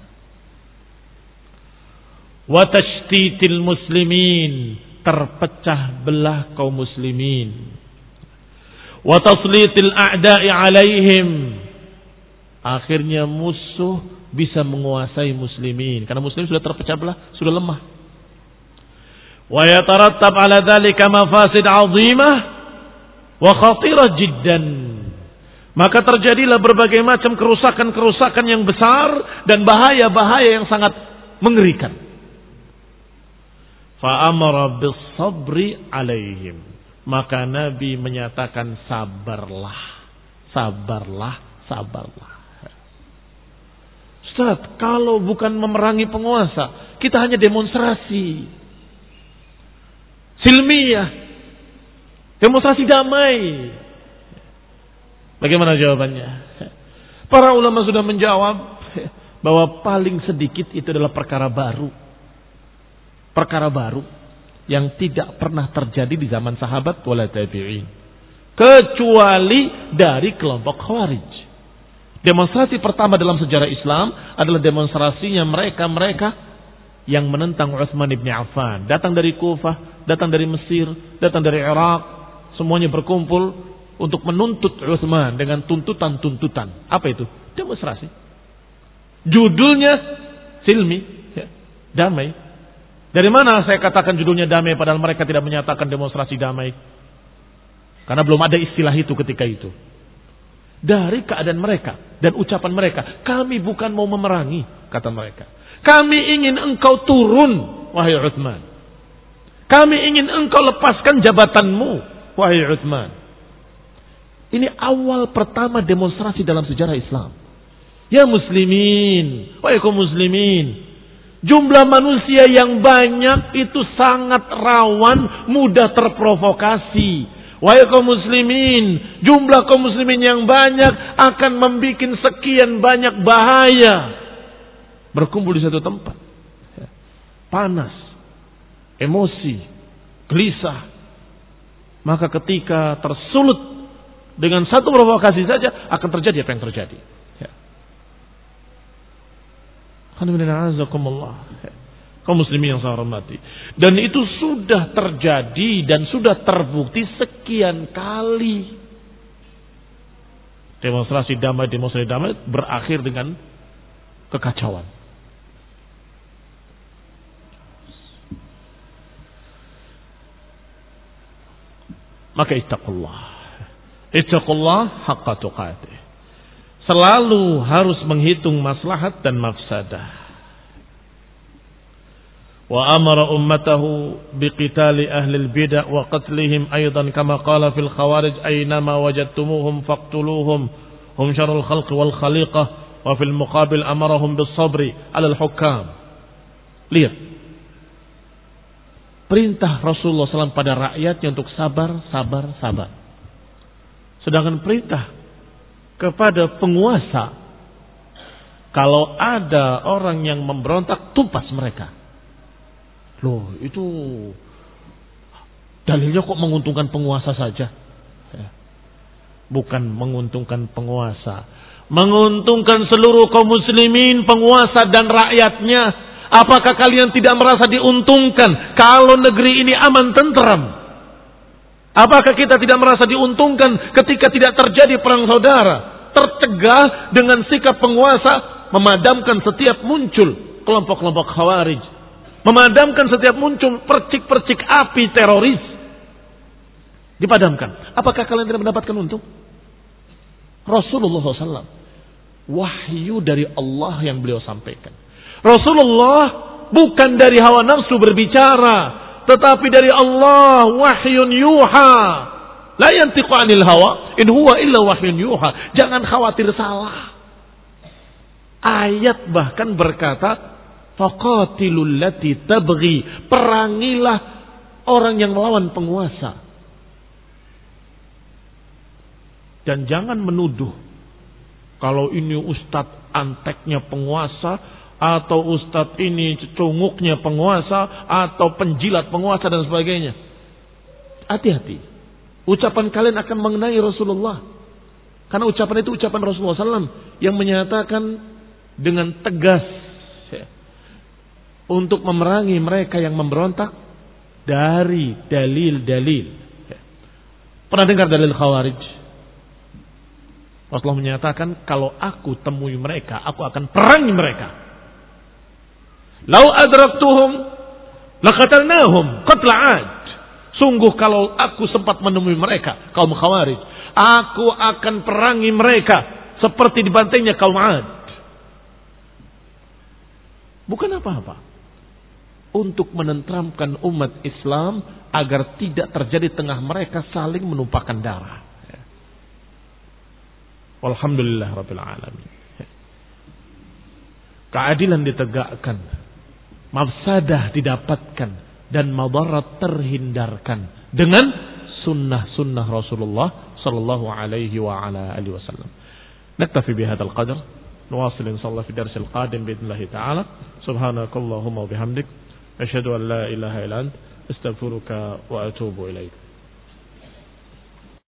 Watashtitil muslimin, terpecah belah kaum muslimin. Wataslitil a'da'i alaihim, akhirnya musuh bisa menguasai muslimin karena muslim sudah terpecah belah, sudah lemah. Wa yatarattab ala dhalika mafasid 'azimah wa khatirah jiddan. Maka terjadilah berbagai macam kerusakan-kerusakan yang besar dan bahaya-bahaya yang sangat mengerikan. Fa amara bis sabri 'alaihim. Maka Nabi menyatakan sabarlah, sabarlah, sabarlah. Ustaz, kalau bukan memerangi penguasa, kita hanya demonstrasi silmiah, demonstrasi damai. Bagaimana jawabannya? Para ulama sudah menjawab bahwa paling sedikit itu adalah perkara baru. Perkara baru yang tidak pernah terjadi di zaman sahabat wala tabi'in. Kecuali dari kelompok Khawarij. Demonstrasi pertama dalam sejarah Islam adalah demonstrasinya mereka-mereka yang menentang Utsman bin Affan. Datang dari Kufah, datang dari Mesir, datang dari Irak. Semuanya berkumpul untuk menuntut Utsman dengan tuntutan-tuntutan. Apa itu? Demonstrasi. Judulnya silmi, ya, damai. Dari mana saya katakan judulnya damai padahal mereka tidak menyatakan demonstrasi damai? Karena belum ada istilah itu ketika itu. Dari keadaan mereka dan ucapan mereka, kami bukan mau memerangi, kata mereka. Kami ingin engkau turun, wahai Utsman. Kami ingin engkau lepaskan jabatanmu, wahai Utsman. Ini awal pertama demonstrasi dalam sejarah Islam. Ya muslimin, wahai kaum muslimin. Jumlah manusia yang banyak itu sangat rawan mudah terprovokasi. Wahai kaum muslimin, jumlah kaum muslimin yang banyak akan membuat sekian banyak bahaya. Berkumpul di satu tempat. Panas. emosi, gelisah. Maka ketika tersulut dengan satu provokasi saja akan terjadi apa yang terjadi. Ya. Kaum muslimin yang saya hormati. Dan itu sudah terjadi dan sudah terbukti sekian kali. Demonstrasi damai, demonstrasi damai berakhir dengan kekacauan. Maka ittaqullah. Ittaqullah haqqa tuqatih. Selalu harus menghitung maslahat dan mafsadah. Wa amara ummatahu biqitali ahli al-bid'ah wa qatlihim aidan kama qala fil khawarij aynama wajadtumuhum faqtuluhum hum syarrul khalqi wal khaliqah wa fil muqabil amarahum bis sabri 'ala al-hukam. Lihat perintah Rasulullah shallallahu alaihi wasallam pada rakyatnya untuk sabar, sabar, sabar. Sedangkan perintah kepada penguasa, kalau ada orang yang memberontak, tumpas mereka. Loh, itu dalilnya kok menguntungkan penguasa saja? Bukan menguntungkan penguasa, menguntungkan seluruh kaum muslimin, penguasa dan rakyatnya. Apakah kalian tidak merasa diuntungkan kalau negeri ini aman tentram? Apakah kita tidak merasa diuntungkan ketika tidak terjadi perang saudara? Tercegah dengan sikap penguasa memadamkan setiap muncul kelompok-kelompok khawarij, memadamkan setiap muncul percik-percik api teroris, dipadamkan. Apakah kalian tidak mendapatkan untung? Rasulullah shallallahu alaihi wasallam, wahyu dari Allah yang beliau sampaikan. Rasulullah bukan dari hawa nafsu berbicara, tetapi dari Allah, wahyun yuha. La yantiqu 'anil hawa, in huwa illa wahyun yuha. Jangan khawatir salah. Ayat bahkan berkata, faqatilul lati tabghi, perangilah orang yang melawan penguasa. Dan jangan menuduh kalau ini ustadz anteknya penguasa, atau ustadz ini cunguknya penguasa, atau penjilat penguasa dan sebagainya. Hati-hati. Ucapan kalian akan mengenai Rasulullah. Karena ucapan itu ucapan Rasulullah shallallahu alaihi wasallam yang menyatakan dengan tegas ya, untuk memerangi mereka yang memberontak dari dalil-dalil. Ya. Pernah dengar dalil khawarij? Rasulullah menyatakan, kalau aku temui mereka, aku akan perangi mereka. Lau adraktuhum laqatalnahum qatla 'ad. Sungguh kalau aku sempat menemui mereka, kaum khawarij, aku akan perangi mereka seperti dibantainya kaum 'ad. Bukan apa-apa. Untuk menenteramkan umat Islam agar tidak terjadi tengah mereka saling menumpahkan darah. Alhamdulillah rabbil alamin. Keadilan ditegakkan, mafsadah didapatkan, dan madarat terhindarkan dengan sunnah-sunnah Rasulullah sallallahu alaihi wa ala alihi wasallam. Naktafi bihadzal qadar, nuwasil insyaallah fi darsil qadim باذنillah taala. Subhanakallahumma wa bihamdik, asyhadu an la ilaha illa anta, astaghfiruka wa atubu ilaik.